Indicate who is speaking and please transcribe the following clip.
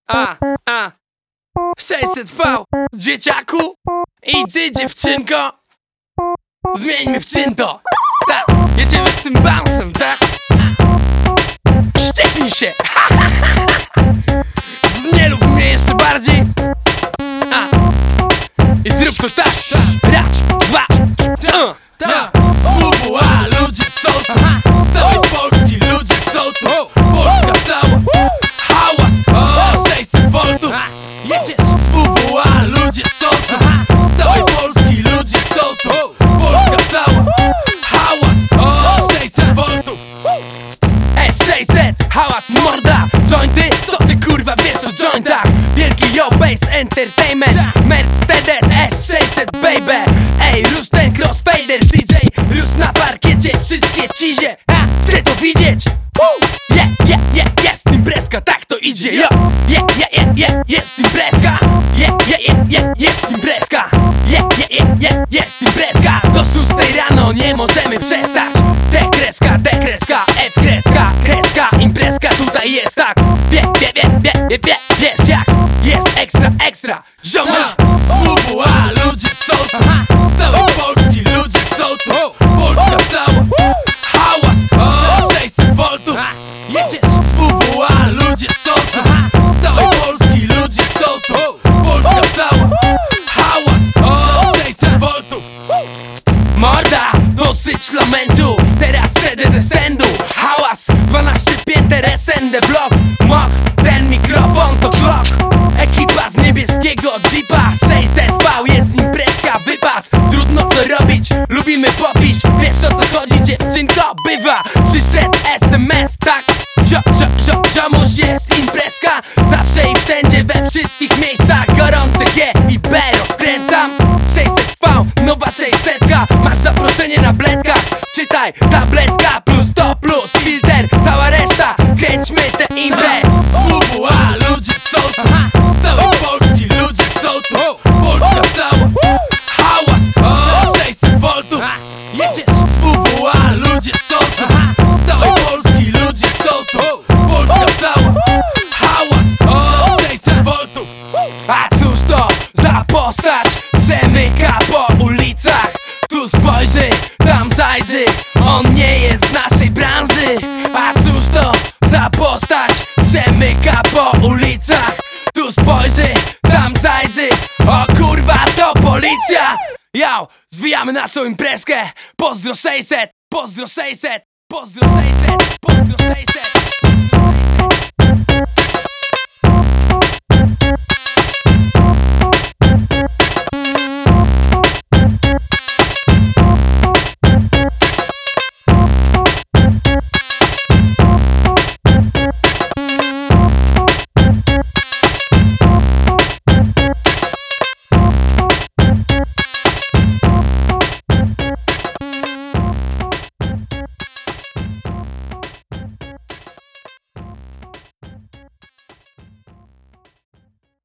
Speaker 1: 600V, dzieciaku i ty, dziewczynko, zmieńmy w czynto. Tak, jedziemy z tym bouncem, tak? Sztyknij się. Znielub mnie jeszcze bardziej. I zrób to tak. Raz, dwa, WWA, ludzie są tu. Z całej Polski ludzie są tu. Polska cała, hałas, 600V. Jedziesz z WWA, ludzie są tu. Z całej Polski ludzie są tu. Polska cała, hałas, 600V. S600, hałas morda. Jointy, co ty kurwa wiesz o jointach? Wielki Yo Bass Entertainment, Mercedes S600 baby. Ej, rusz ten crossfader DJ, rusz na parkiecie, wszystkie cizie. Chcę to widzieć. Jest imprezka, tak to idzie, yo. Jest imprezka. Jest imprezka. Jest imprezka. Do 6 rano nie możemy przestać. Dekreska, F-kreska, kreska, imprezka tutaj jest tak. Wiesz jak? Jest ekstra, ziomuś. Z WWA ludzie są tu. Z całej Polski ludzie są tu. Polska cała, hałas, 600V. Jedziesz z WWA, ludzie są tu. Z całej Polski ludzie są tu. Polska cała, hałas, 600V. Morda, dosyć lamentu. Teraz wtedy ze stędu. Hałas, 12 pięter SND Block. Mok, ten mikrofon to klok. Ekipa z niebieskiego jeepa. 600V, jest imprezka, wypas. Trudno co robić, lubimy popić. Wiesz o co chodzi, dziewczynko, bywa. Przyszedł SMS, tak? Ziomuś, jest imprezka. Zawsze i wszędzie, we wszystkich miejscach. Gorące G i B rozkręcam. 600V, nowa 600. Masz zaproszenie na bledkach. Czytaj, tabletka plus to plus filter. Cała reszta, kręćmy tę imprę. Z WWA ludzie są tu. Z całej Polski ludzie są tu. Polska cała, hałas, 600V. Jedziesz z WWA, ludzie są tu. Z całej Polski ludzie są tu. Polska cała, hałas, 600V. A cóż to za postać? Przemyka po ulicach. Tu spojrzy, tam zajrzy. On nie jest z naszej branży. A cóż to za postać? Przemyka po ulicach. Tu spojrzy, tam zajrzy. O kurwa, to policja. Yo, zwijamy naszą imprezkę. Pozdro 600, pozdro 600, pozdro 600, pozdro 600.